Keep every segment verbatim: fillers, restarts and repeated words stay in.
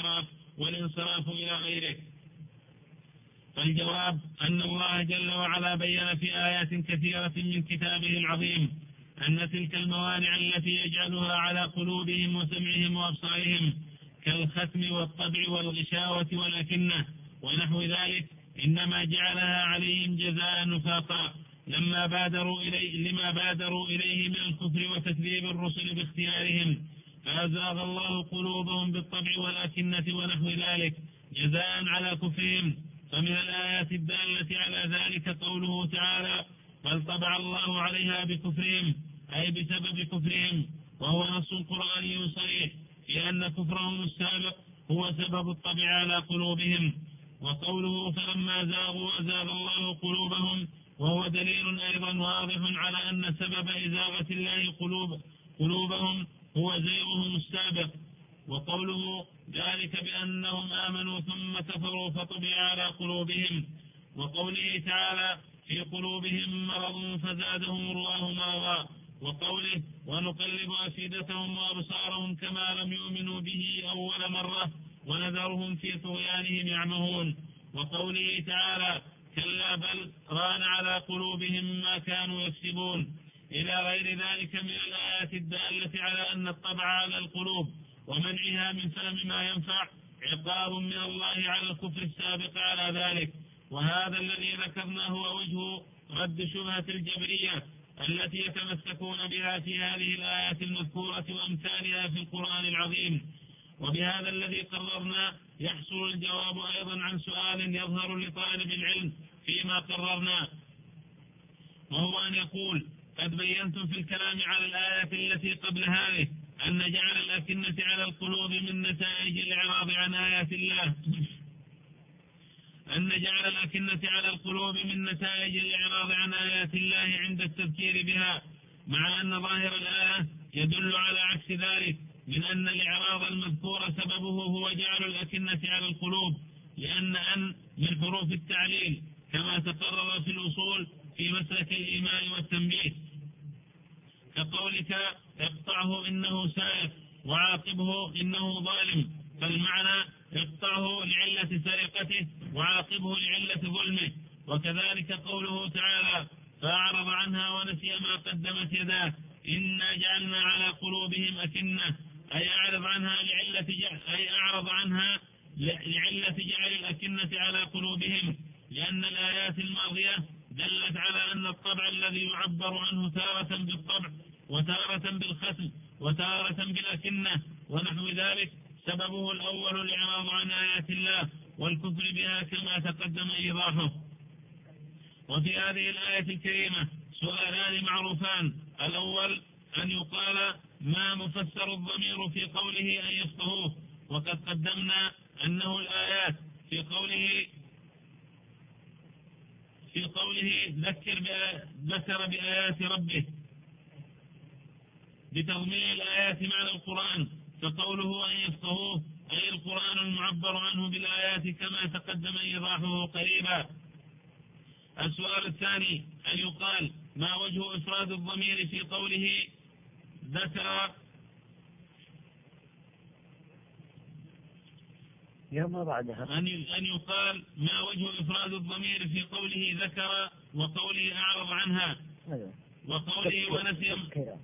الانحراف والانصراف إلى غيره. فالجواب أن الله جل وعلا بين في آيات كثيرة من كتابه العظيم أن تلك الموانع التي يجعلها على قلوبهم وسمعهم وأبصارهم كالختم والطبع والغشاوة والأكنة ونحو ذلك إنما جعلها عليهم جزاء نفاقا لما بادروا إليه لما بادروا إليه من الكفر وتكذيب الرسل باختيارهم، فأزاغ الله قلوبهم بالطبع والأكنة ونحو ذلك جزاء على كفرهم. فمن الآيات الدالة على ذلك قوله تعالى: بل طبع الله عليها بكفرهم، أي بسبب كفرهم، وهو نص قرآني صريح في أن كفرهم السابق هو سبب الطبع على قلوبهم. وقوله فلما زاغوا أزاغ الله قلوبهم وهو دليل أيضا واضح على أن سبب إزاغة الله قلوب قلوبهم هو زيغهم السابق. وقوله ذلك بأنهم آمنوا ثم كفروا فطبع على قلوبهم. وقوله تعالى في قلوبهم مرض فزادهم الله مرضا. وقوله ونقلب أفئدتهم وأبصارهم كما لم يؤمنوا به أول مرة ونذرهم في طغيانهم يعمهون. وقوله تعالى كلا بل ران على قلوبهم ما كانوا يكسبون، إلى غير ذلك من الآيات الدالة على أن الطبع على القلوب ومنعها من فهم ما ينفع عقاب من الله على الكفر السابق على ذلك. وهذا الذي ذكرناه هو وجه رد شبهة الجبرية التي يتمسكون بها في هذه الآيات المذكورة وأمثالها في القرآن العظيم. وبهذا الذي قررنا يحصل الجواب أيضا عن سؤال يظهر لطالب العلم فيما قررنا، وهو أن يقول: قد بينتم في الكلام على الآيات التي قبل هذه أن جعل الأكنة على القلوب من نتائج الإعراض عن آيات الله أن جعل الأكنة على القلوب من نتائج الإعراض عن آيات الله عند التذكير بها، مع أن ظاهر الآية يدل على عكس ذلك، من أن الإعراض المذكور سببه هو جعل الأكنة على القلوب، لأن أن من حروف التعليل كما تقرر في الأصول في مسلك الإيمان والتنبيه، كقولك اقطعه إنه سائق وعاقبه إنه ظالم، فالمعنى اقطعه لعلة سرقته وعاقبه لعلة ظلمه. وكذلك قوله تعالى فأعرض عنها ونسي ما قدمت يداه إنا جعلنا على قلوبهم أكنة، أي أعرض عنها لعلة جعل أي أعرض عنها لعلة جعل الأكنة على قلوبهم، لأن الآيات الماضية دلت على أن الطبع الذي يعبر عنه تارة بالطبع وتارة بالختم وتارة بالأكنة ونحو ذلك سببه الأول الإعراض عن آيات الله والكفر بها كما تقدم إيضاحه. وفي هذه الآية الكريمة سؤالان معروفان: الأول أن يقال ما مفسر الضمير في قوله أن يفقهوه، وقد قدمنا أنه الآيات في قوله في قوله ذكر ذكر بآيات ربه بتضمين الآيات معنى القرآن، فقوله أن يفقهوه أي القرآن المعبر عنه بالآيات كما تقدم إيضاحه قريبا. السؤال الثاني أن يقال ما وجه إفراد الضمير في قوله ذكر يوم بعدها أن يقال ما وجه إفراد الضمير في قوله ذكر وقوله أعرض عنها وقوله ونسي ذكر.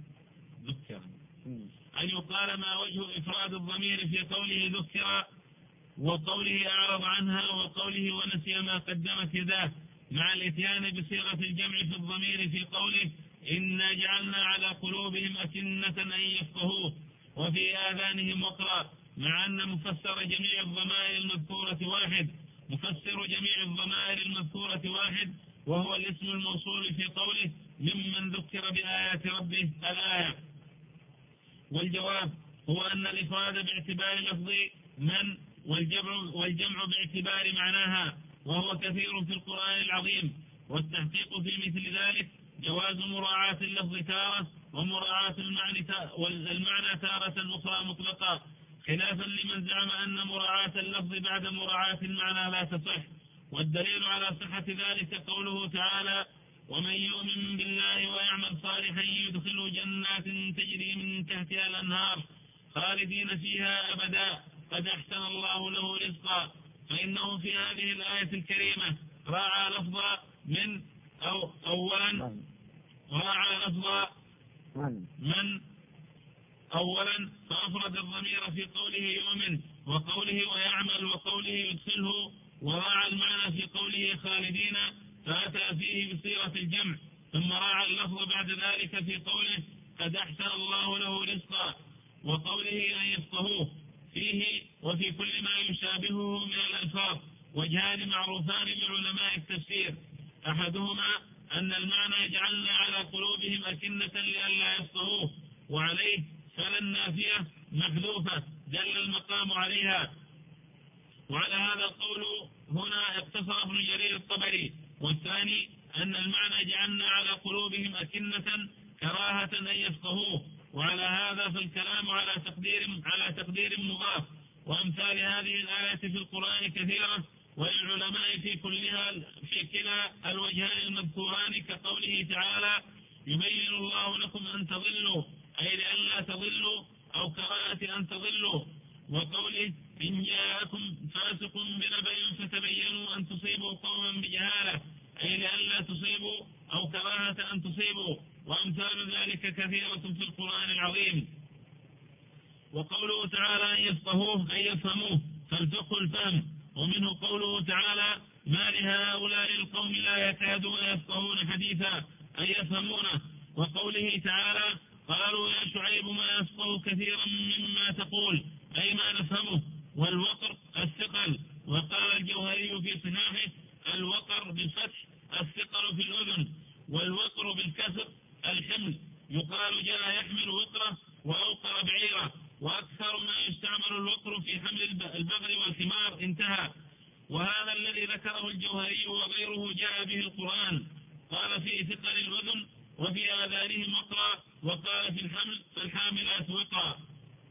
أن يقال ما وجه إفراد الضمير في قوله ذكر وقوله أعرض عنها وقوله ونسي ما قدمت يداه، مع الاتيان بصيغة الجمع في الضمير في قوله إنا جعلنا على قلوبهم أكنة أن يفقهوه وفي آذانهم وقرا، مع أن مفسر جميع الضمائر المذكورة واحد مفسر جميع الضمائر المذكورة واحد وهو الاسم الموصول في قوله ممن ذكر بآيات ربه الآية. والجواب هو أن الإفراد باعتبار لفظ من والجمع, والجمع باعتبار معناها، وهو كثير في القرآن العظيم. والتحقيق في مثل ذلك جواز مراعاة اللفظ تارة ومراعاة المعنى والمعنى تارة أخرى مطلقة، خلافا لمن زعم أن مراعاة اللفظ بعد مراعاة المعنى لا تصح. والدليل على صحة ذلك قوله تعالى ومن يؤمن بالله ويعمل صالحا يدخله جنات تجري من تحتها الأنهار خالدين فيها أبدا، قد أحسن الله له رزقا، فإنه في هذه الآية الكريمة راعى لفظا من أو أولا راعى لفظا من أولا فأفرد الضمير في قوله يؤمن وقوله ويعمل وقوله يدخله، وراعى المعنى في قوله خالدين فأتى فيه بصيغة الجمع، ثم راعى اللفظ بعد ذلك في قوله قد أحسن الله له رزقا وقوله أن يفقهوه فيه وفي كل ما يشابهه من الألفاظ وجهان معروفان لعلماء التفسير، أحدهما أن المعنى يجعلنا على قلوبهم أكنة لئلا يفقهوه، وعليه فلا النافية محذوفة دل المقام عليها، وعلى هذا القول هنا اقتصر ابن جرير الطبري. والثاني أن المعنى جعلنا على قلوبهم أكنة كراهة أن يفقهوه، وعلى هذا فالكلام على تقدير على تقدير مضاف. وأمثال هذه الآية في القرآن كثيرة، وللعلماء في كلها في كلا الوجهان المذكوران كقوله تعالى يبين الله لكم أن تضلوا أي لئلا تضلوا أو كراهة أن تضلوا، وقوله إن جاءكم فاسق بنبأ فتبينوا أن تصيبوا قوما بجهالة أي لئلا تصيبوا أو كراهة أن تصيبوا، وأمثال ذلك كثيرة في القرآن العظيم. وقوله تعالى أن يفقهوه أي يفهموه فالفقه الفهم، ومنه قوله تعالى ما لهؤلاء القوم لا يكادون يفقهون حديثا أي يفهمونه، وقوله تعالى قالوا يا شعيب ما يفقه كثيرا مما تقول أي ما نفهمه، والوقر الثقل. وقال الجوهري في صحاحه الوقر بالفتح الثقل في الأذن، والوقر بالكسر الحمل، يقال جاء يحمل وقرة وأوقر بعيرة، وأكثر ما يستعمل الوقر في حمل البغل والحمار انتهى. وهذا الذي ذكره الجوهري وغيره جاء به القرآن، قال في ثقل الأذن وفي آذانهم وقرا، وقال في الحمل فالحاملات وقرا.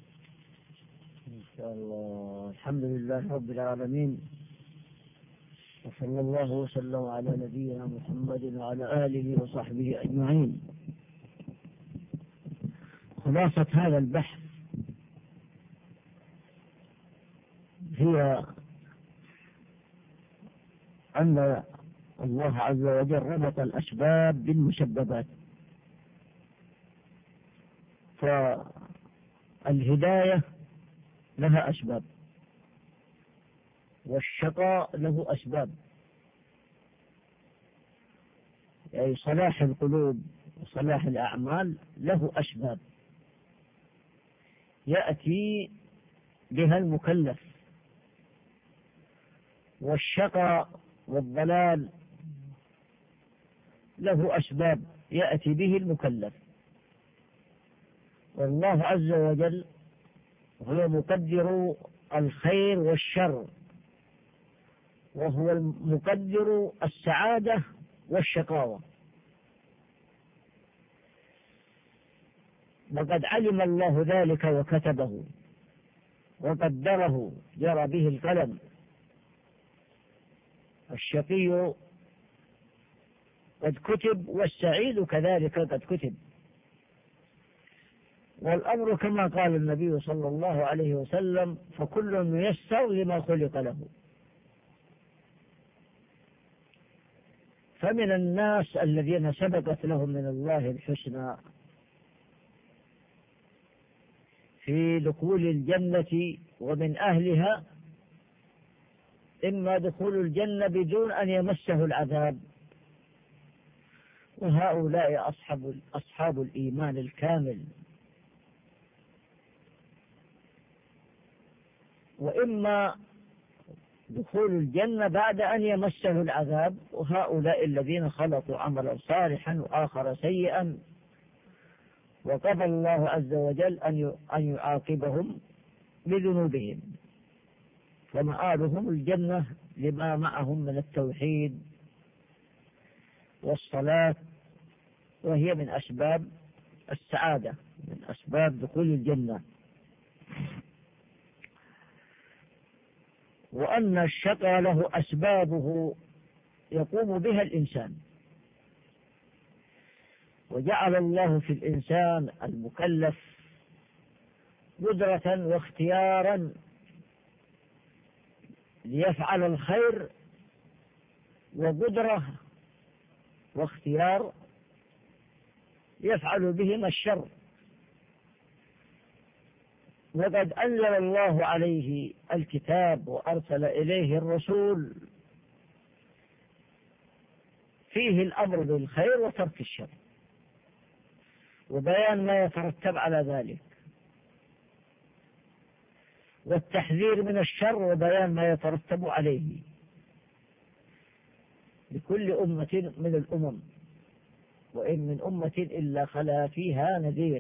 إن شاء الله. الحمد لله رب العالمين، وصلى الله وسلم على نبينا محمد وعلى آله وصحبه أجمعين. خلاصة هذا البحث هي أن الله عز وجل ربط الأسباب بالمسببات، فالهداية لها أسباب، والشقاء له أسباب، يعني صلاح القلوب وصلاح الأعمال له أسباب يأتي بها المكلف، والشقاء والضلال له أسباب يأتي به المكلف. والله عز وجل هو مقدر الخير والشر، وهو مقدر السعادة والشقاوة، وقد علم الله ذلك وكتبه وقدره، جرى به القلم. الشقي قد كتب والسعيد كذلك قد كتب، والأمر كما قال النبي صلى الله عليه وسلم فكل ميسر لما خلق له. فمن الناس الذين سبقت لهم من الله الحسنى في دخول الجنة ومن أهلها، إما دخول الجنة بدون أن يمسه العذاب، وهؤلاء أصحاب, أصحاب الإيمان الكامل، وإما دخول الجنة بعد أن يمسه العذاب، وهؤلاء الذين خلطوا عملا صالحا وآخر سيئا، وقضى الله عز وجل أن يعاقبهم بذنوبهم، فمآلهم الجنة لما معهم من التوحيد والصلاة، وهي من أسباب السعادة، من أسباب دخول الجنة. وأن الشقى له أسبابه يقوم بها الإنسان، وجعل الله في الإنسان المكلف قدرة واختيارا ليفعل الخير وقدرة واختيار يفعل بهم الشر. وقد أنزل الله عليه الكتاب وأرسل إليه الرسول فيه الأمر بالخير وترك الشر وبيان ما يترتب على ذلك، والتحذير من الشر وبيان ما يترتب عليه لكل أمة من الأمم، وإن من أمة إلا خلا فيها نذير.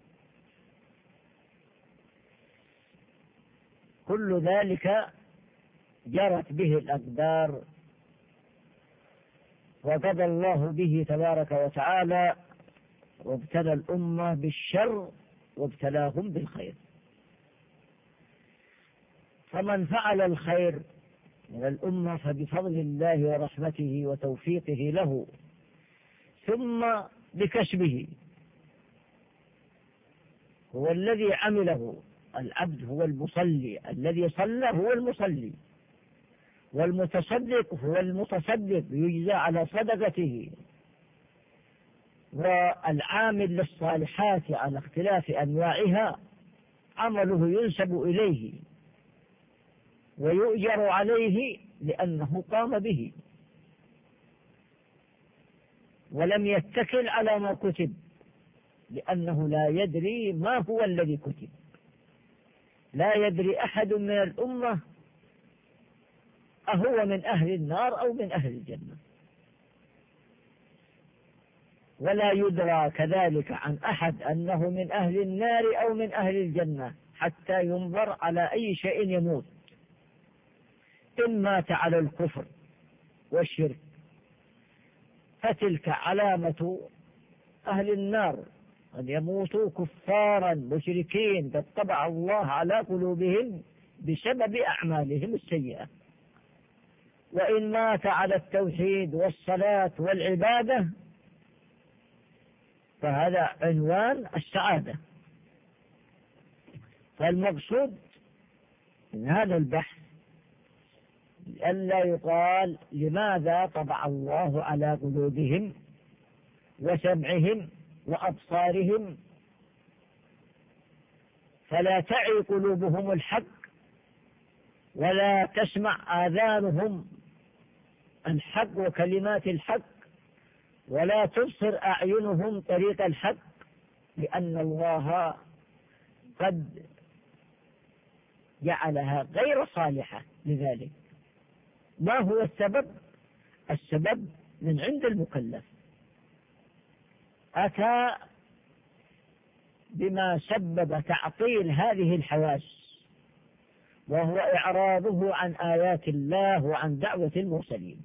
كل ذلك جرت به الأقدار وقضى الله به تبارك وتعالى، وابتلى الأمة بالشر وابتلاهم بالخير. فمن فعل الخير من الأمة فبفضل الله ورحمته وتوفيقه له، ثم بكسبه، هو الذي عمله. العبد هو المصلي، الذي صلى هو المصلي، والمتصدق هو المتصدق يجزى على صدقته، والعامل للصالحات على اختلاف أنواعها عمله ينسب إليه ويؤجر عليه لأنه قام به ولم يتكل على ما كتب، لأنه لا يدري ما هو الذي كتب. لا يدري أحد من الأمة أهو من أهل النار أو من أهل الجنة، ولا يدرى كذلك عن أحد أنه من أهل النار أو من أهل الجنة حتى ينظر على أي شيء يموت. إن مات على الكفر والشرك فتلك علامة أهل النار، أن يموتوا كفارا مشركين قد طبع الله على قلوبهم بسبب أعمالهم السيئة. وإن مات على التوحيد والصلاة والعبادة فهذا عنوان السعادة. فالمقصود من هذا البحث ألا يقال لماذا طبع الله على قلوبهم وسمعهم وأبصارهم فلا تعي قلوبهم الحق ولا تسمع آذانهم الحق وكلمات الحق ولا تبصر أعينهم طريق الحق، لأن الله قد جعلها غير صالحة لذلك. ما هو السبب؟ السبب من عند المكلف، أتى بما سبب تعطيل هذه الحواس، وهو إعراضه عن آيات الله وعن دعوة المرسلين.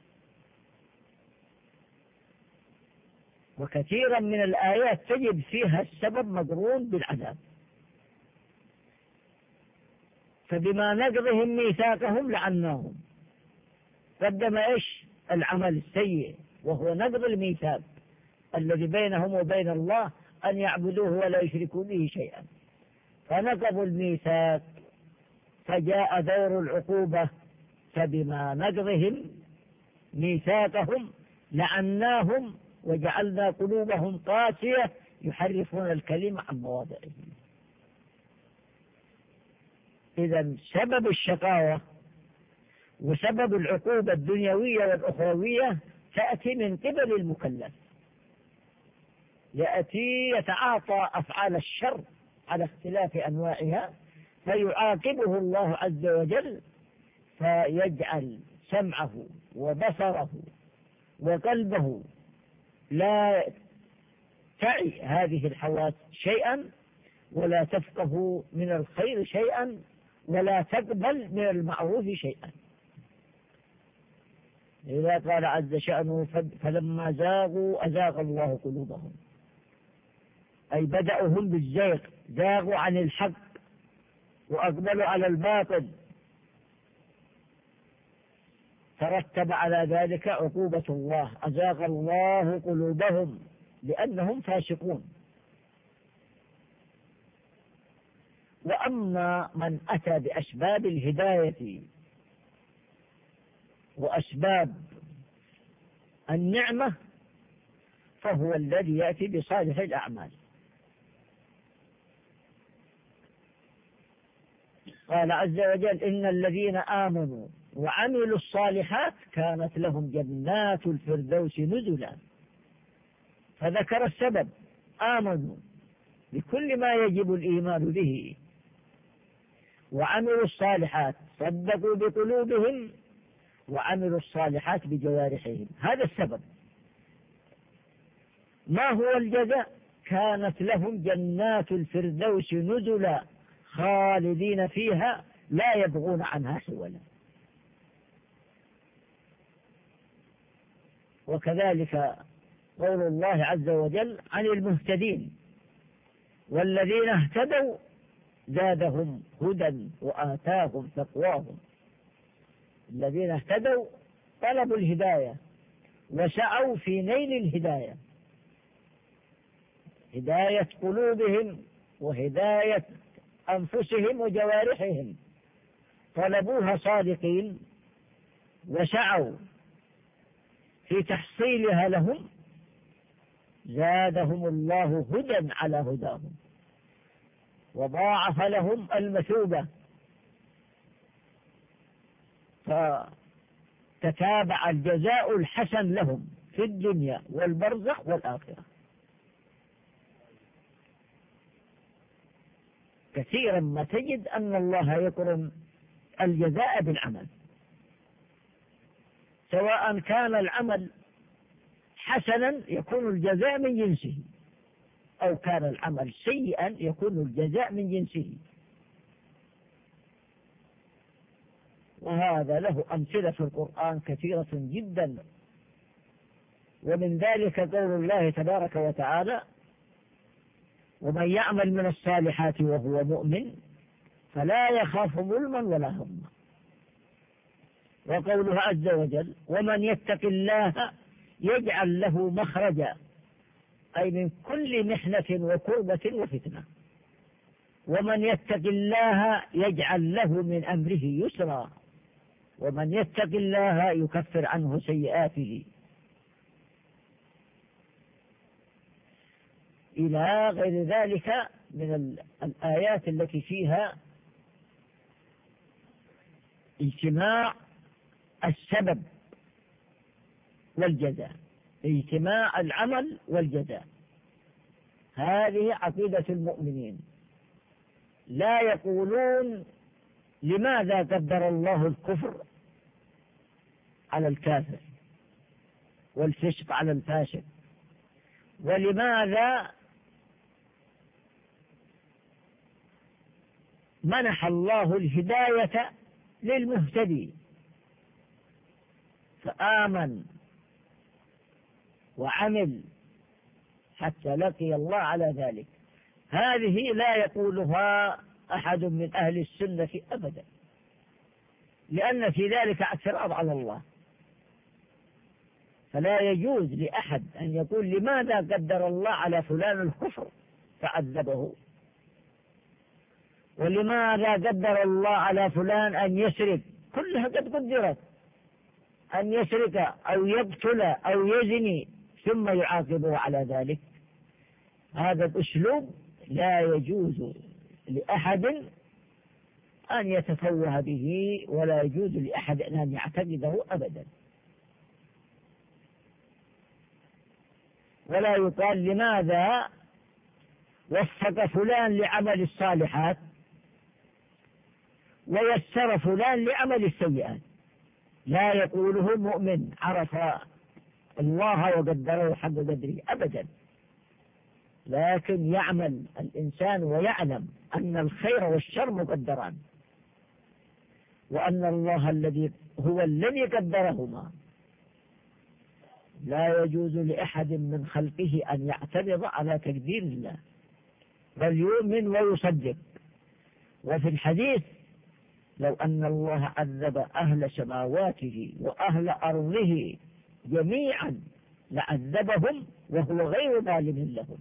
وكثيرا من الآيات تجد فيها السبب مقرون بالعذاب. فبما نقضهم ميثاقهم لعناهم، قدم إيش؟ العمل السيء، وهو نقض الميثاق الذي بينهم وبين الله أن يعبدوه ولا يشركوا به شيئا، فنقضوا الميثاق فجاء دور العقوبة. فبما نقضهم ميثاقهم لعناهم وجعلنا قلوبهم قاسية يحرفون الكلمة عن مواضعه. إذا سبب الشقاوة وسبب العقوبة الدنيوية والأخروية تأتي من قبل المكلف، يأتي يتعاطى أفعال الشر على اختلاف أنواعها فيعاقبه الله عز وجل، فيجعل سمعه وبصره وقلبه لا تعي هذه الحواس شيئا، ولا تفقه من الخير شيئا، ولا تقبل من المعروف شيئا. إذا قال عز شأنه فلما زاغوا أزاغ الله قلوبهم، أي بدأهم بالزيغ، زاغوا عن الحق وأقبلوا على الباطل، ترتب على ذلك عقوبة الله، أزاغ الله قلوبهم لأنهم فاسقون. وأما من أتى بأسباب الهداية وأسباب النعمة فهو الذي يأتي بصالح الأعمال. قال عز وجل: إن الذين آمنوا وعملوا الصالحات كانت لهم جنات الفردوس نزلا. فذكر السبب: آمنوا بكل ما يجب الإيمان به، وعملوا الصالحات، صدقوا بقلوبهم وعملوا الصالحات بجوارحهم. هذا السبب. ما هو الجزاء؟ كانت لهم جنات الفردوس نزلا خالدين فيها لا يبغون عنها حولا. وكذلك قول الله عز وجل عن المهتدين: والذين اهتدوا زادهم هدى وآتاهم تقواهم. الذين اهتدوا طلبوا الهداية وسعوا في نيل الهداية، هداية قلوبهم وهداية أنفسهم وجوارحهم، طلبوها صادقين وسعوا في تحصيلها لهم، زادهم الله هدى على هداهم وضاعف لهم المثوبة، فتتابع الجزاء الحسن لهم في الدنيا والبرزخ والآخرة. كثيرا ما تجد أن الله يقرن الجزاء بالعمل، سواء كان العمل حسنا يكون الجزاء من جنسه، أو كان العمل سيئا يكون الجزاء من جنسه. وهذا له أمثلة في القرآن كثيرة جدا، ومن ذلك قول الله تبارك وتعالى: ومن يعمل من الصالحات وهو مؤمن فلا يخاف ظلما ولا هضما. وقوله عز وجل: ومن يتق الله يجعل له مخرجا، أي من كل محنة وكربة وفتنة. ومن يتق الله يجعل له من أمره يسرا، ومن يتق الله يكفر عنه سيئاته، إلى غير ذلك من الآيات التي فيها اجتماع السبب والجزاء، اجتماع العمل والجزاء. هذه عقيدة المؤمنين، لا يقولون لماذا قدر الله الكفر على الكافر والفسق على الفاسق، ولماذا منح الله الهداية للمهتدي فآمن وعمل حتى لقي الله على ذلك. هذه لا يقولها أحد من أهل السنة أبدا، لأن في ذلك اعتراض على الله. فلا يجوز لأحد أن يقول لماذا قدر الله على فلان الكفر فعذبه، ولماذا قدر الله على فلان أن يسرق، كلها قد قدرت، أن يسرق أو يقتل أو يزني ثم يعاقبه على ذلك. هذا الأسلوب لا يجوز لأحد أن يتفوه به، ولا يجوز لأحد أن يعتقده أبدا. ولا يقال لماذا وفق فلان لعمل الصالحات ويسر فلان لعمل السيئات. لا يقوله مؤمن عرف الله وقدره حق قدره أبدا، لكن يعمل الإنسان ويعلم أن الخير والشر مقدران، وأن الله الذي هو الذي قدرهما. لا يجوز لأحد من خلقه أن يعترض على تقدير الله، بل يؤمن ويصدق. وفي الحديث: لو أن الله عذب أهل سماواته وأهل أرضه جميعا لعذبهم وهو غير ظالم لهم.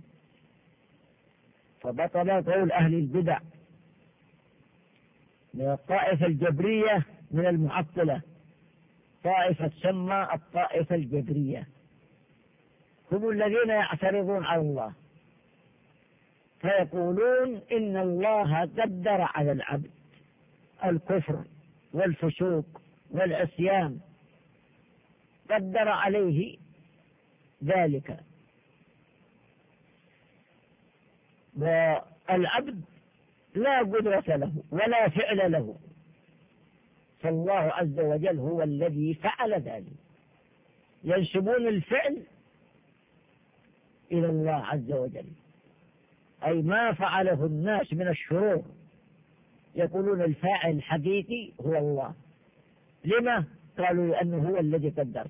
فبطل قول أهل البدع من الطائفة الجبرية من المعطلة طائفة تسمى الطائفة الجبرية، هم الذين يعترضون على الله فيقولون إن الله قدر على العبد الكفر والفسوق والعصيان، قدر عليه ذلك، والعبد لا قدرة له ولا فعل له، فالله عز وجل هو الذي فعل ذلك. ينسبون الفعل إلى الله عز وجل، أي ما فعله الناس من الشرور يقولون الفاعل الحقيقي هو الله. لما؟ قالوا لأنه هو الذي قدر.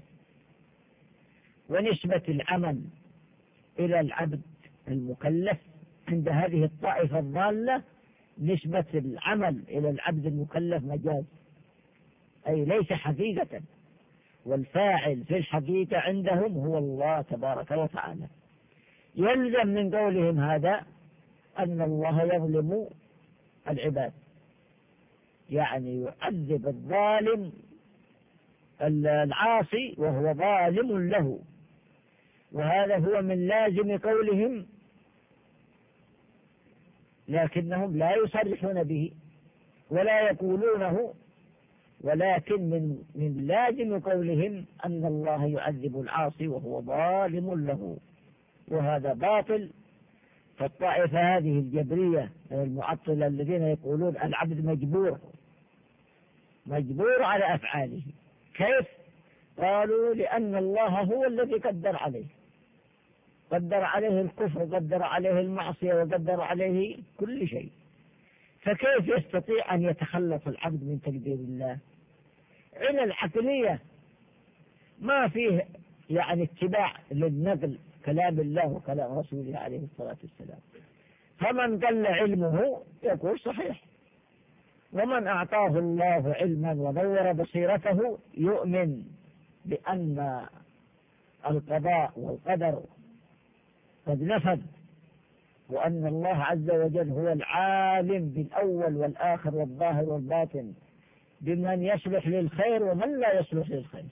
ونسبة العمل إلى العبد المكلف عند هذه الطائفة الضالة نسبة العمل إلى العبد المكلف مجاز، أي ليس حقيقة، والفاعل في الحقيقة عندهم هو الله تبارك وتعالى. يلزم من قولهم هذا أن الله يظلم العباد، يعني يعذب الظالم العاصي وهو ظالم له، وهذا هو من لازم قولهم، لكنهم لا يصرحون به ولا يقولونه، ولكن من من لازم قولهم أن الله يعذب العاصي وهو ظالم له، وهذا باطل. فالطائفة هذه الجبرية المعطلة الذين يقولون العبد مجبور مجبور على أفعاله، كيف؟ قالوا لأن الله هو الذي قدر عليه، قدر عليه الكفر، قدر عليه المعصية، وقدر عليه كل شيء، فكيف يستطيع أن يتخلص العبد من تقدير الله؟ على العقلية ما فيه يعني اتباع للنقل كلام الله وكلام رسوله عليه الصلاة والسلام، فمن قل علمه يقول صحيح، ومن أعطاه الله علما ونور بصيرته يؤمن بأن القضاء والقدر قد نفذ، وأن الله عز وجل هو العالم بالأول والآخر والظاهر والباطن، بمن يصلح للخير ومن لا يصلح للخير،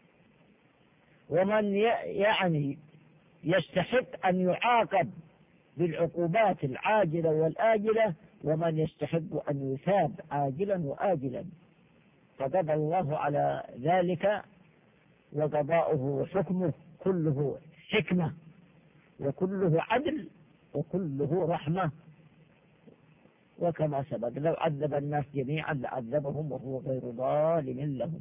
ومن يعني يستحق أن يعاقب بالعقوبات العاجلة والآجلة، ومن يستحق أن يثاب عاجلا وآجلا، فقضى الله على ذلك، وقضاؤه وحكمه كله حكمة وكله عدل وكله رحمة. وكما سبق لو عذب الناس جميعا لعذبهم وهو غير ظالم لهم.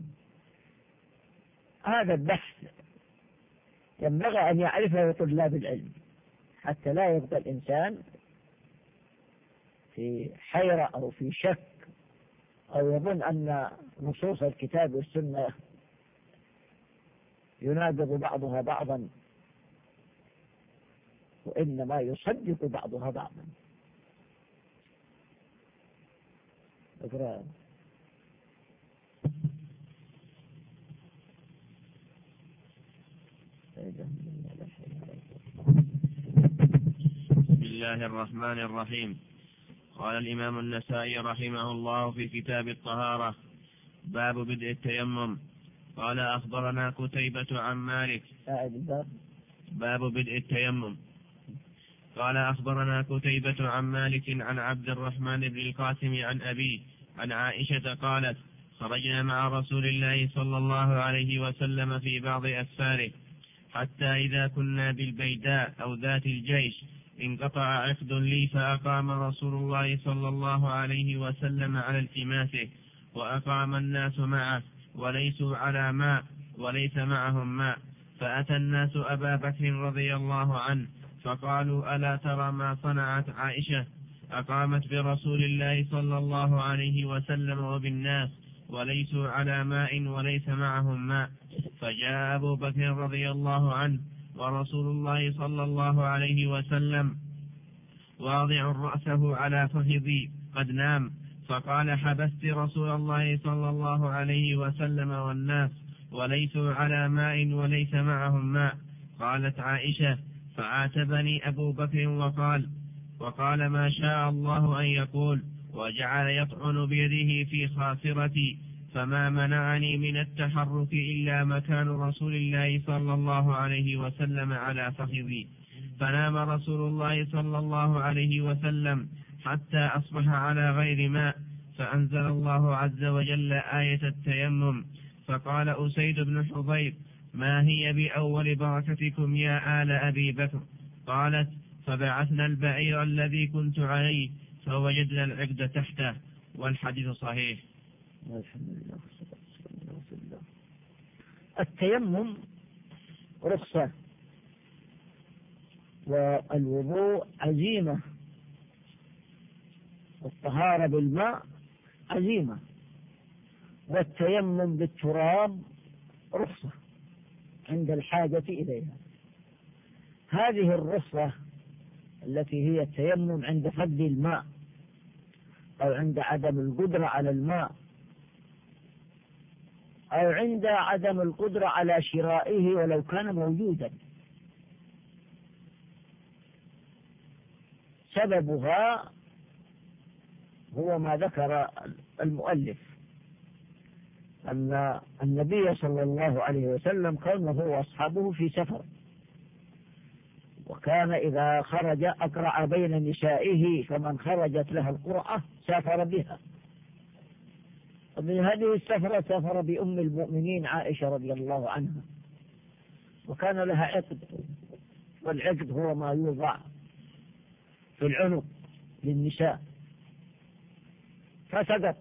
هذا البحث ينبغي أن يعرفه طلاب العلم حتى لا يبقى الإنسان في حيرة أو في شك أو يظن أن نصوص الكتاب والسنة يناقض بعضها بعضا، وإنما يصدق بعضها بعضا. اقرأ. بسم الله الرحمن الرحيم. قال الإمام النسائي رحمه الله في كتاب الطهارة: باب بدء التيمم. قال أخبرنا قتيبة عن مالك. باب بدء التيمم. قال أخبرنا قتيبة عن مالك عن عبد الرحمن بن القاسم عن أبيه عن عائشة قالت: خرجنا مع رسول الله صلى الله عليه وسلم في بعض أسفاره، حتى إذا كنا بالبيداء أو ذات الجيش انقطع عقد لي، فأقام رسول الله صلى الله عليه وسلم على التماسه، وأقام الناس معه وليسوا على ماء وليس معهم ماء، فأتى الناس أبا بكر رضي الله عنه فقالوا: ألا ترى ما صنعت عائشة؟ أقامت برسول الله صلى الله عليه وسلم وبالناس وليسوا على ماء وليس معهم ماء. فجاء أبو بكر رضي الله عنه ورسول الله صلى الله عليه وسلم واضع رأسه على فخذي قد نام، فقال: حبست رسول الله صلى الله عليه وسلم والناس وليسوا على ماء وليس معهم ماء. قالت عائشة: فعاتبني أبو بكر وقال وقال ما شاء الله أن يقول، وجعل يطعن بيده في خاصرتي، فما منعني من التحرك إلا مكان رسول الله صلى الله عليه وسلم على فخذي، فنام رسول الله صلى الله عليه وسلم حتى أصبح على غير ماء، فأنزل الله عز وجل آية التيمم، فقال أسيد بن حضير: ما هي بأول بركتكم يا آل أبي بكر؟ قالت: فبعثنا البعير الذي كنت عليه فوجدنا العقد تحته. والحديث صحيح. الحمد لله. التيمم رخصة، والوضوء عزيمة، والطهارة بالماء عزيمة، والتيمم بالتراب رخصة عند الحاجة إليها. هذه الرخصة التي هي التيمم عند فقد الماء أو عند عدم القدرة على الماء أو عند عدم القدرة على شرائه ولو كان موجودا، سببها هو ما ذكر المؤلف، أن النبي صلى الله عليه وسلم كان هو وأصحابه في سفر، وكان إذا خرج أقرع بين نسائه، فمن خرجت لها القرعة سافر بها. ومن هذه السفرة سافر بأم المؤمنين عائشة رضي الله عنها، وكان لها عقد، والعقد هو ما يوضع في العنق للنساء، فسقط،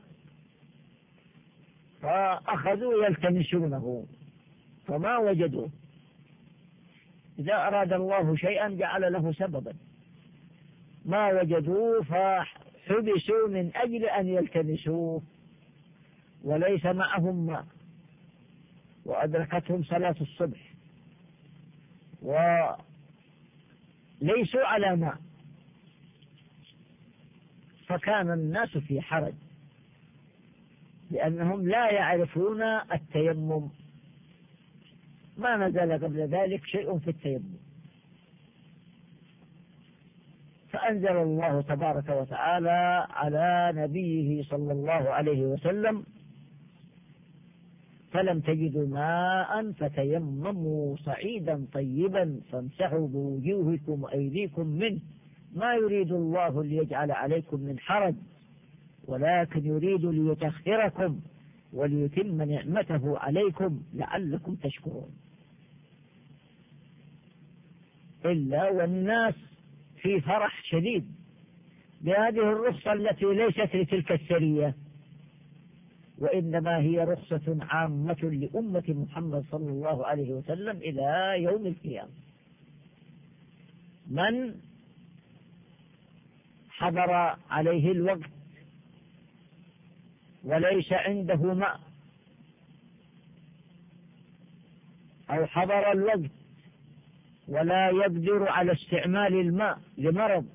فأخذوا يلتمسونه فما وجدوه. إذا أراد الله شيئا جعل له سببا، ما وجدوه فحبسوا من أجل أن يلتمسوه، وليس معهم ماء، وأدركتهم صلاة الصبح وليسوا على ماء، فكان الناس في حرج لأنهم لا يعرفون التيمم، ما نزل قبل ذلك شيء في التيمم، فأنزل الله تبارك وتعالى على نبيه صلى الله عليه وسلم: فلم تجدوا ماء فتيمموا صعيدا طيبا فامسحوا بوجوهكم وأيديكم منه، ما يريد الله ليجعل عليكم من حرج ولكن يريد ليطهركم وليتم نعمته عليكم لعلكم تشكرون. إلا والناس في فرح شديد بهذه الرخصة التي ليست لتلك السرية، وإنما هي رخصة عامة لأمة محمد صلى الله عليه وسلم إلى يوم القيامة. من حضر عليه الوقت وليس عنده ماء، أو حضر الوقت ولا يقدر على استعمال الماء لمرض،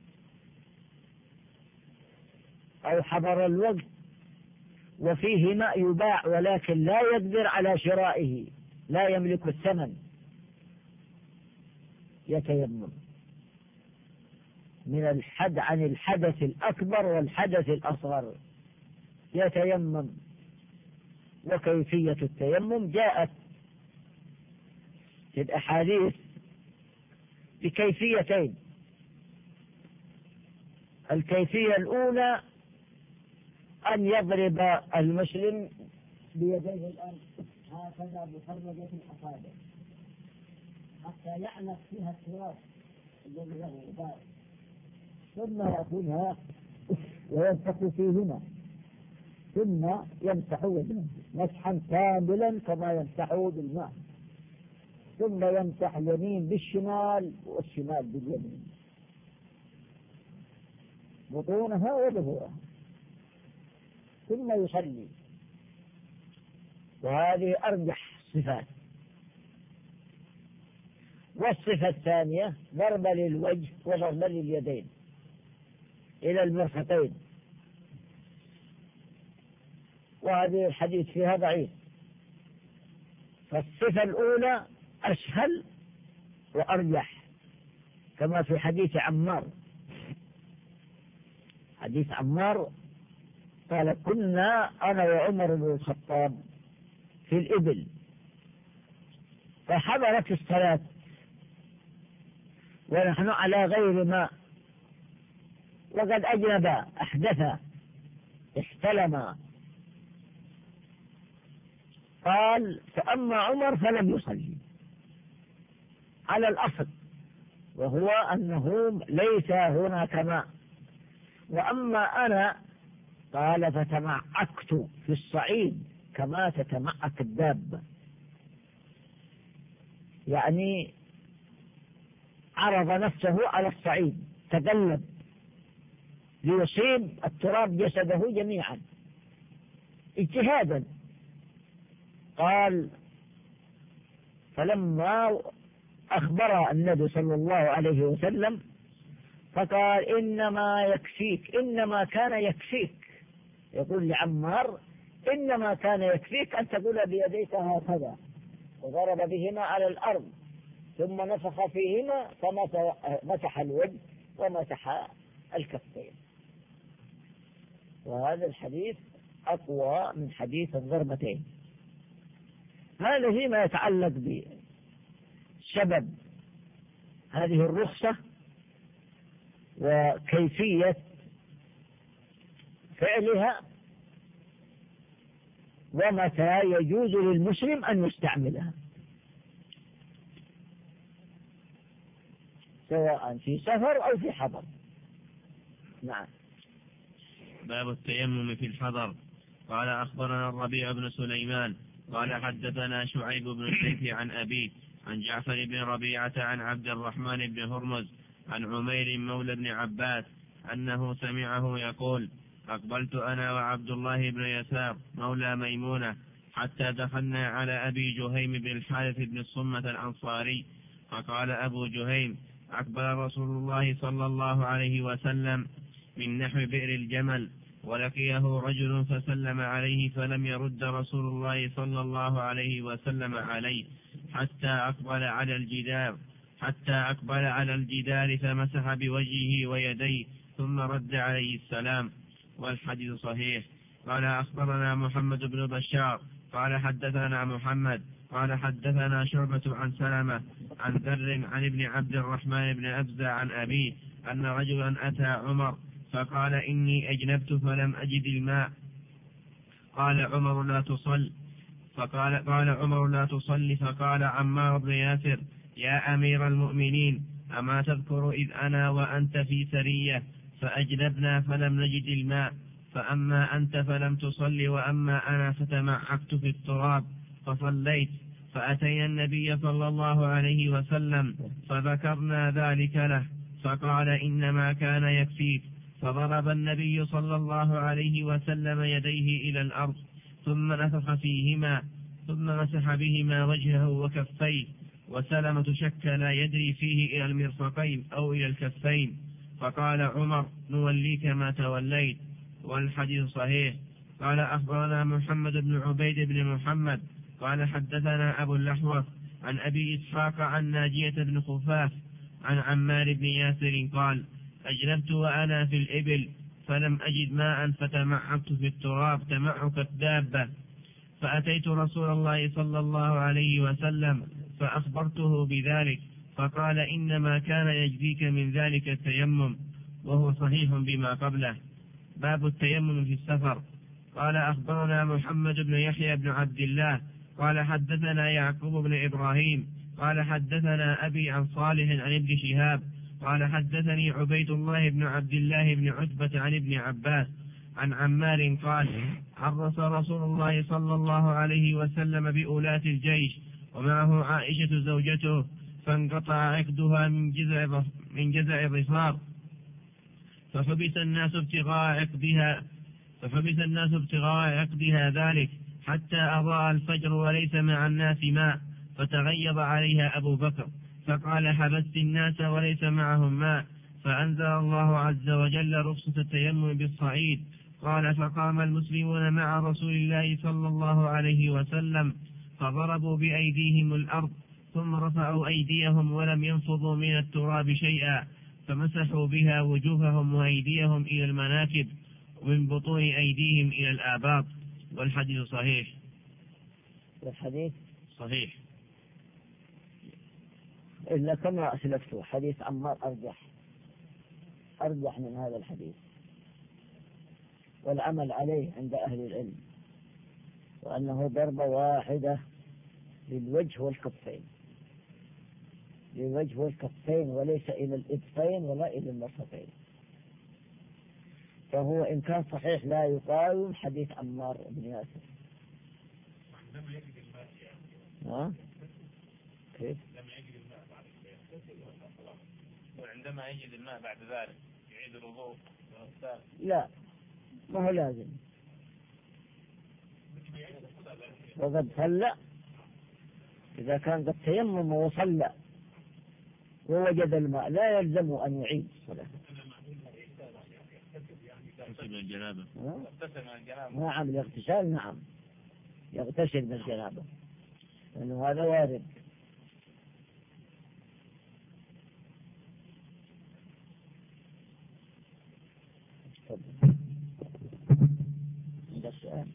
أو حضر الوقت وفيه ماء يباع ولكن لا يقدر على شرائه، لا يملك الثمن، يتيمم من الحد عن الحدث الأكبر والحدث الأصغر، يتيمم. وكيفية التيمم جاءت في الأحاديث بكيفيتين: الكيفية الأولى أن يضرب المسلم بيديه الأرض هكذا بفرجة الأصابع حتى يعنف فيها التراب الذي له غبار، ثم يأخذها ويمسح فيهما، ثم يمسح يده مسحا كاملا كما يمسحه بالماء، ثم يمسح اليمين بالشمال والشمال باليمين، بطونها وظهورها، ثم يصلي. وهذه أرجح صفات. والصفة الثانية ضرب للوجه وضرب لليدين إلى المرفقين، وهذه الحديث فيها ضعيف. فالصفة الأولى أسهل وأرجح، كما في حديث عمار. حديث عمار قال كنا أنا وعمر بن الخطاب في الإبل فحضرت الصلاة ونحن على غير ماء وقد أجنب أحدث احتلم. قال فأما عمر فلم يصلي على الأصل وهو أنه ليس هناك ماء، وأما أنا قال فتمعكت في الصعيد كما تتمعك الدابة، يعني عرض نفسه على الصعيد تقلب ليصيب التراب جسده جميعا اجتهادا. قال فلما أخبر النبي صلى الله عليه وسلم فقال إنما يكفيك، إنما كان يكفيك، يقول لعمار إنما كان يكفيك أن تقول بيديك هكذا، وضرب بهما على الأرض ثم نفخ فيهما فمسح الوجه ومسح الكفين. وهذا الحديث أقوى من حديث الضربتين. هذا فيما يتعلق بسبب هذه الرخصة وكيفية فعلها ومتى يجوز للمسلم أن يستعملها سواء في سفر أو في حضر. نعم. باب التيمم في الحضر. قال أخبرنا الربيع بن سليمان قال حدثنا شعيب بن السيف عن أبيه عن جعفر بن ربيعة عن عبد الرحمن بن هرمز عن عمير مولى بن عباس أنه سمعه يقول أقبلت أنا وعبد الله بن يسار مولى ميمونة حتى دخلنا على أبي جهيم بن الحارث بن الصمة الأنصاري، فقال أبو جهيم أقبل رسول الله صلى الله عليه وسلم من نحو بئر الجمل، ولقيه رجل فسلم عليه فلم يرد رسول الله صلى الله عليه وسلم عليه حتى أقبل على الجدار حتى أقبل على الجدار فمسح بوجهه ويديه ثم رد عليه السلام، والحديث صحيح. قال أخبرنا محمد بن بشار قال حدثنا محمد قال حدثنا شعبة عن سلمة عن ذر عن ابن عبد الرحمن بن أبزة عن أبيه أن رجلا أتى عمر فقال إني أجنبت فلم أجد الماء. قال عمر لا تصل فقال قال عمر لا تصلي فقال عمار بن ياسر يا أمير المؤمنين أما تذكر إذ أنا وأنت في سرية فأجنبنا فلم نجد الماء، فأما أنت فلم تصلي وأما أنا فتمعكت في التراب فصليت، فأتينا النبي صلى الله عليه وسلم فذكرنا ذلك له فقال إنما كان يكفيك، فضرب النبي صلى الله عليه وسلم يديه إلى الأرض ثم نفخ فيهما ثم مسح بهما وجهه وكفيه، وسلمة شك لا يدري فيه إلى المرفقين أو إلى الكفين، فقال عمر نوليك ما توليت، والحديث صحيح. قال أخبرنا محمد بن عبيد بن محمد قال حدثنا أبو اللحوة عن أبي إسحاق عن ناجية بن خفاف عن عمار بن ياسر قال أجنبت وأنا في الإبل فلم أجد ماء فتمعكت في التراب تمعك الدابة، فأتيت رسول الله صلى الله عليه وسلم فأخبرته بذلك فقال إنما كان يجزيك من ذلك التيمم، وهو صحيح بما قبله. باب التيمم في السفر. قال أخبرنا محمد بن يحيى بن عبد الله قال حدثنا يعقوب بن إبراهيم قال حدثنا أبي عن صالح عن ابن شهاب قال حدثني عبيد الله بن عبد الله بن عتبة عن ابن عباس عن عمار قال عرس رسول الله صلى الله عليه وسلم بأولاة الجيش ومعه عائشة زوجته، فانقطع عقدها من جزع من جزع الظفار، فحبس الناس ابتغاء عقدها فحبس الناس ابتغاء عقدها ذلك حتى أضاء الفجر وليس مع الناس ماء، فتغيظ عليها أبو بكر فقال حبست الناس وليس معهم ماء، فأنزل الله عز وجل رخصة التيمم بالصعيد. قال فقام المسلمون مع رسول الله صلى الله عليه وسلم فضربوا بأيديهم الأرض ثم رفعوا أيديهم ولم ينفضوا من التراب شيئا، فمسحوا بها وجوههم وأيديهم إلى المناكب ومن بطون أيديهم إلى الآباط. والحديث صحيح. والحديث صحيح إلا كما أسلفت حديث عمار أرجح أرجح من هذا الحديث، والعمل عليه عند أهل العلم، وأنه ضربة واحدة للوجه والكفين، للوجه والكفين وليس إلى الإبطين ولا إلى المرفقين. فهو إن كان صحيح لا يقاوم حديث عمار بن ياسر. ها؟ كيف؟ وعندما يجد الماء بعد ذلك يعيد الوضوء؟ لا، ما هو لازم. وقد صلى إذا كان قد تيمم وصلى ووجد الماء لا يلزم أن يعيد الصلاة. نعم الاغتسال، نعم يغتسل بالجنابة لأنه هذا وارد. عند السؤال.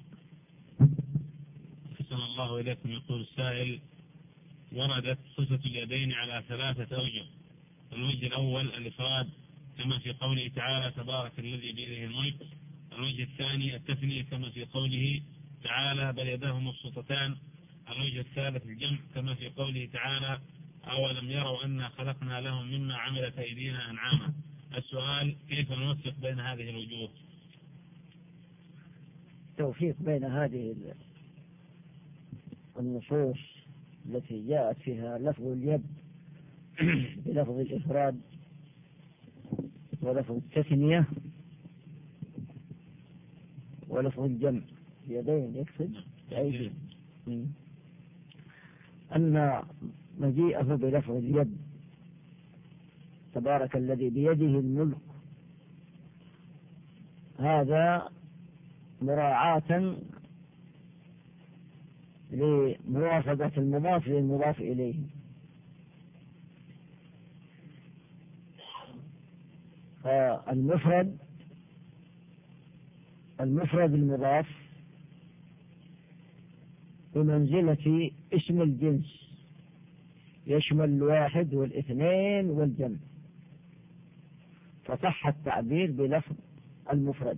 أحسن الله إليكم. يقول السائل: وردت صفة اليدين على ثلاثة أوجه. الوجه الأول الإفراد كما في قوله تعالى: تبارك الذي بيده الملك. الوجه الثاني التثنية كما في قوله تعالى: بل يداه مبسوطتان. الوجه الثالث الجمع كما في قوله تعالى: أولم يروا أنا خلقنا لهم مما عملت أيدينا أنعاما. السؤال: كيف نوفق بين هذه الوجوه؟ توفيق بين هذه النصوص التي جاءت فيها لفظ اليد بلفظ الإفراد ولفظ التثنية ولفظ الجمع يدين يقصد أيدي، أن مجيئه بلفظ اليد تبارك الذي بيده الملك هذا مراعاة لموافقة المضاف للمضاف إليه. فالمفرد المفرد المضاف بمنزلة اسم الجنس يشمل الواحد والاثنين والجمع، فصح التعبير بلفظ المفرد.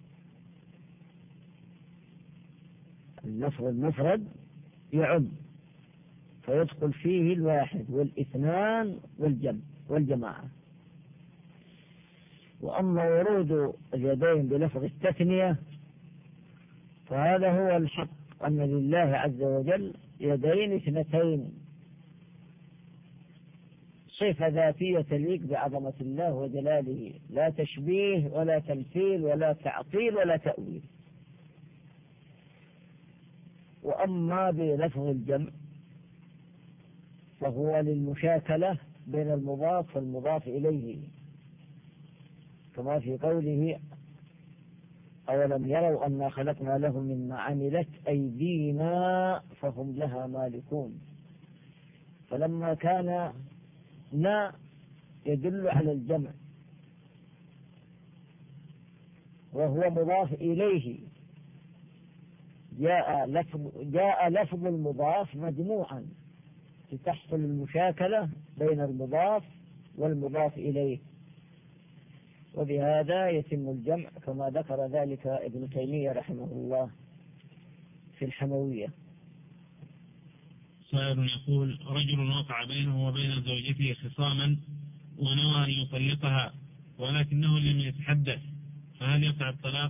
اللفظ المفرد يعم فيدخل فيه الواحد والاثنان والجمع والجماعة. وأما ورود اليدين بلفظ التثنية فهذا هو الحق، أن لله عز وجل يدين اثنتين، صفة ذاتية تليق بعظمة الله وجلاله، لا تشبيه ولا تمثيل ولا تعطيل ولا تأويل. وأما بلفظ الجمع فهو للمشاكلة بين المضاف والمضاف إليه، كما في قوله: أولم يروا أنا خلقنا لهم مما عملت أيدينا فهم لها مالكون. فلما كان نا يدل على الجمع وهو مضاف إليه جاء لفظ, جاء لفظ المضاف مجموعا لتحصل المشاكلة بين المضاف والمضاف إليه، وبهذا يتم الجمع كما ذكر ذلك ابن تيمية رحمه الله في الحموية. سائل يقول: رجل وقع بينه وبين زوجته خصاما ونوى أن يطلقها ولكنه لم يتحدث، فهل يقع الطلاق؟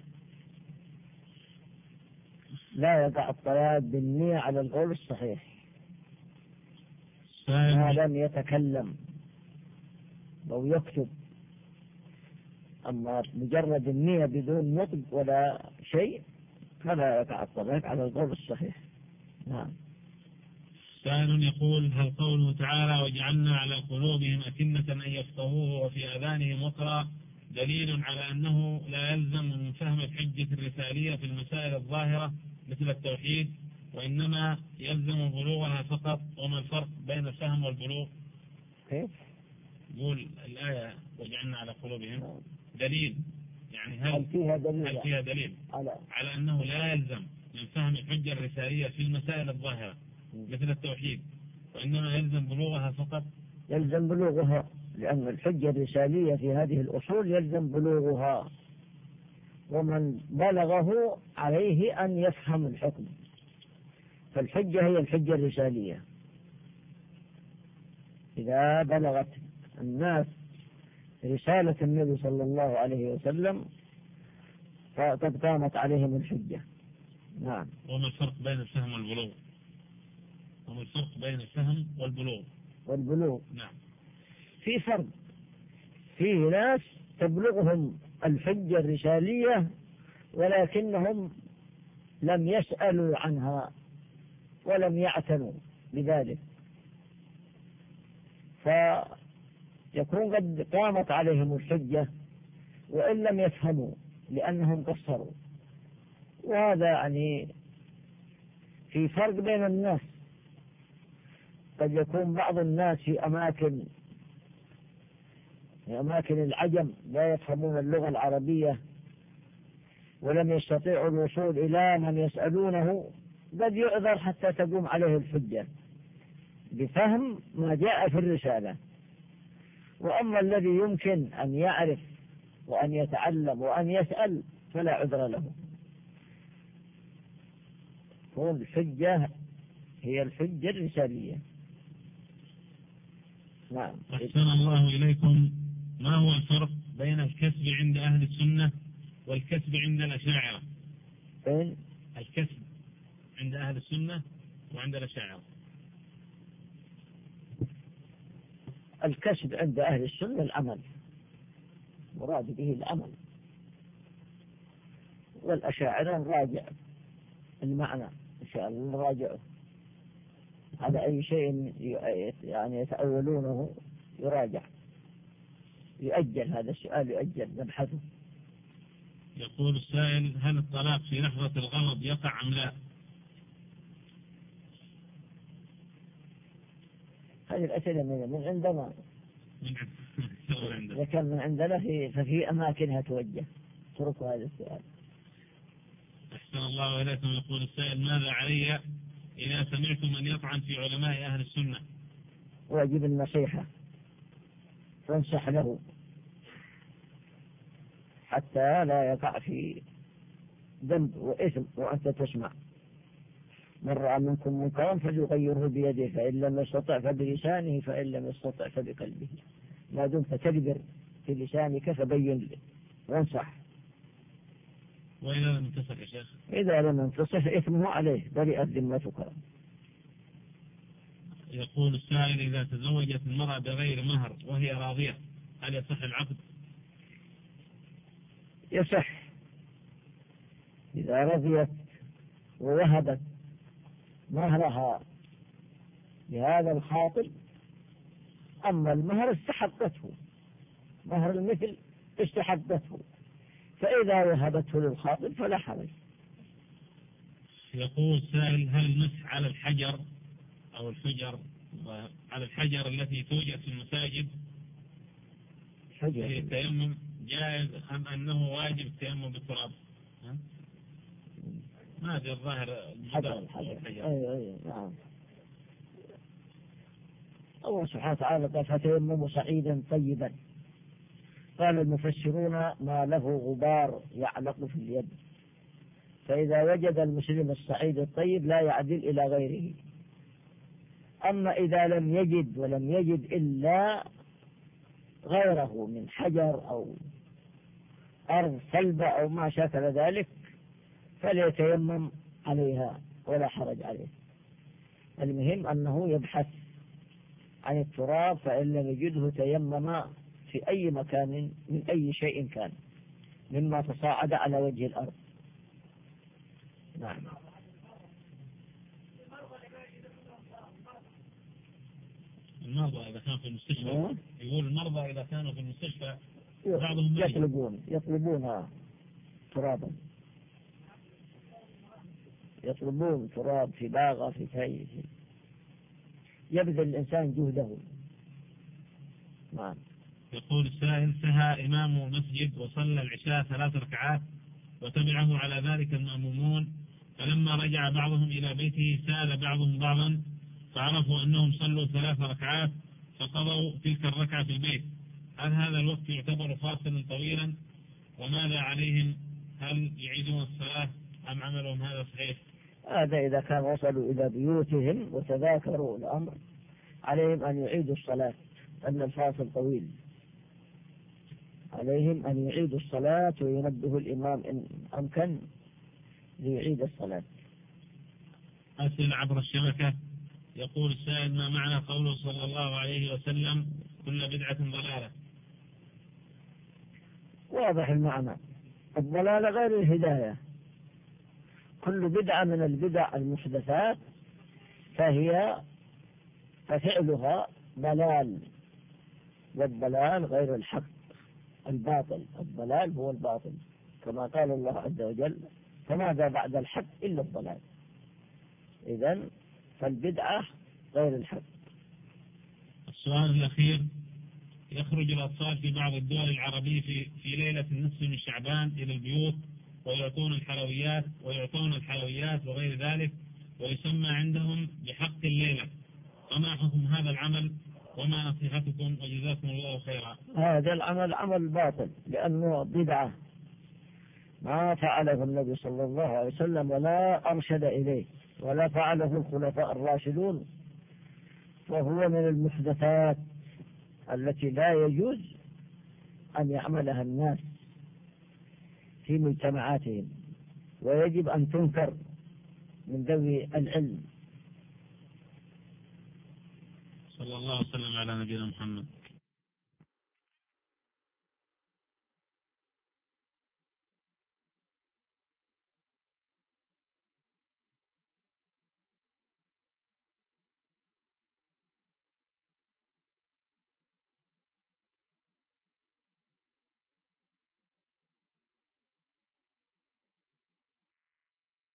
لا يقع الطلاق بالنية على القول الصحيح ما لم يتكلم أو يكتب. أما مجرد النية بدون نطق ولا شيء فلا يقع الطلاق على القول الصحيح. نعم. سائل يقول: هل قوله تعالى: وجعلنا على قلوبهم أكنة أن يفقهوه وفي آذانهم وقرا دليل على أنه لا يلزم من فهم الحجة الرسالية في المسائل الظاهرة مثل التوحيد، وإنما يلزم بلوغها فقط؟ وما الفرق بين الفهم والبلوغ؟ كيف؟ يقول الآية: وجعلنا على قلوبهم دليل يعني هل, هل فيها دليل, هل فيها دليل على, على أنه لا يلزم من فهم الحجة الرسالية في المسائل الظاهرة مثل التوحيد، وإنما يلزم بلوغها فقط؟ يلزم بلوغها، لأن الحجة الرسالية في هذه الأصول يلزم بلوغها، ومن بلغه عليه أن يفهم الحكم، فالحجة هي الحجة الرسالية. إذا بلغت الناس رسالة النبي صلى الله عليه وسلم فقد قامت عليهم الحجة. نعم. وما الفرق بين الفهم والبلوغ؟ وما الفرق بين الفهم والبلوغ؟ والبلوغ نعم. في فرق، في ناس تبلغهم الحجة الرسالية ولكنهم لم يسألوا عنها ولم يعتنوا بذلك، فيكون قد قامت عليهم الحجة وإن لم يفهموا لأنهم قصروا. وهذا يعني في فرق بين الناس. قد يكون بعض الناس في أماكن في أماكن العجم لا يفهمون اللغة العربية ولم يستطيعوا الوصول إلى من يسألونه، قد يعذر حتى تقوم عليه الحجة بفهم ما جاء في الرسالة. وأما الذي يمكن أن يعرف وأن يتعلم وأن يسأل فلا عذر له. الحجة هي الحجة الرسالية. نعم. أحسن الله إليكم. ما هو الفرق بين الكسب عند أهل السنة والكسب عند الأشاعرة؟ بين الكسب عند أهل السنة وعند الأشاعرة. الكسب عند أهل السنة العمل، مراد به العمل، والأشاعرة راجع المعنى إن شاء الله نراجعه على أي شيء يعني يتأولونه يراجع، يؤجل هذا السؤال، يؤجل نبحثه. يقول السائل: هل الطلاق في لحظة الغضب يقع أم لا؟ هذه الأسئلة من عندنا، إذا كان من عندنا ففي أماكنها توجه، اتركوا هذا السؤال. أحسن الله إليكم. يقول السائل: ماذا علي إذا سمعت من يطعن في علماء أهل السنة؟ واجب النصيحة، فانصح له حتى لا يقع في ذنب وإثم وأنت تسمع. من رأى منكم منكرا فليغيره بيده، فإن لم يستطع فبلسانه، فإن لم يستطع فبقلبه. ما دمت تجبر في لسانك فبين وانصح. وإذا لم ينتصف يا شيخ؟ إذا لم ينتصف إثمه عليه، برئت ذمتك. يقول السائل: إذا تزوجت المرأة بغير مهر وهي راضية هل يصح العقد؟ يصح إذا رضيت ووهبت مهرها لهذا الخاطب. أما المهر استحقته، مهر المثل استحقته، فإذا وهبته للخاطب فلا حرج. يقول السائل: هل المسح على الحجر أو الحجر على الحجر التي توجد في المساجد في التيمم جائز أم أنه واجب التيمم بالتراب؟ ما أدري الظاهر حجر الحجر. أي أي نعم. الله سبحانه وتعالى قال: فتيمموا صعيدا طيبا. قال المفسرون: ما له غبار يعلق في اليد، فإذا وجد المسلم الصعيد الطيب لا يعدل إلى غيره. أما إذا لم يجد ولم يجد إلا غيره من حجر أو أرض صلبة أو ما شاكل ذلك فليتيمم عليها ولا حرج عليه. المهم أنه يبحث عن التراب، فإن لم يجده تيمم في أي مكان من أي شيء كان مما تصاعد على وجه الأرض. نعم. المرضى إذا كانوا في المستشفى، يقول المرضى إذا كانوا في المستشفى بعضهم يطلبون يطلبون ترابا، يطلبون تراب في باغة في شيء، يبذل الإنسان جهده. نعم. يقول السائل: سهى إمام مسجد وصلى العشاء ثلاث ركعات وتبعه على ذلك المأمومون، فلما رجع بعضهم إلى بيته سأل بعضهم بعضا فعرفوا أنهم صلوا ثلاث ركعات فقضوا تلك الركعة في البيت، هل هذا الوقت يعتبر فاصلا طويلا؟ وماذا عليهم؟ هل يعيدون الصلاة أم عملهم هذا صحيح؟ هذا إذا كان وصلوا إلى بيوتهم وتذاكروا الأمر عليهم أن يعيدوا الصلاة، أن الفاصل طويل، عليهم أن يعيدوا الصلاة وينبه الإمام إن أمكن ليعيد الصلاة. أسئلة عبر الشبكة. يقول السائل: ما معنى قوله صلى الله عليه وسلم كل بدعة ضلالة؟ واضح المعنى، الضلالة غير الهداية، كل بدعة من البدع المحدثات فهي ففعلها ضلال، والضلال غير الحق، الباطل، الضلال هو الباطل، كما قال الله عز وجل: فماذا بعد الحق إلا الضلال. إذن فالبدعة غير الحق. السؤال الأخير: يخرج الأطفال في بعض الدول العربية في, في ليلة النصف من شعبان إلى البيوت ويعطون الحلويات ويعطون الحلويات وغير ذلك، ويسمى عندهم بحق الليلة، فما حكم هذا العمل وما نصيحتكم وجزاكم الله خيرا؟ هذا العمل عمل باطل لأنه بدعة ما فعله النبي صلى الله عليه وسلم ولا أرشد إليه ولا فعله الخلفاء الراشدون، وهو من المحدثات التي لا يجوز أن يعملها الناس في مجتمعاتهم، ويجب أن تنكر من ذوي العلم. صلى الله وسلم على نبينا محمد.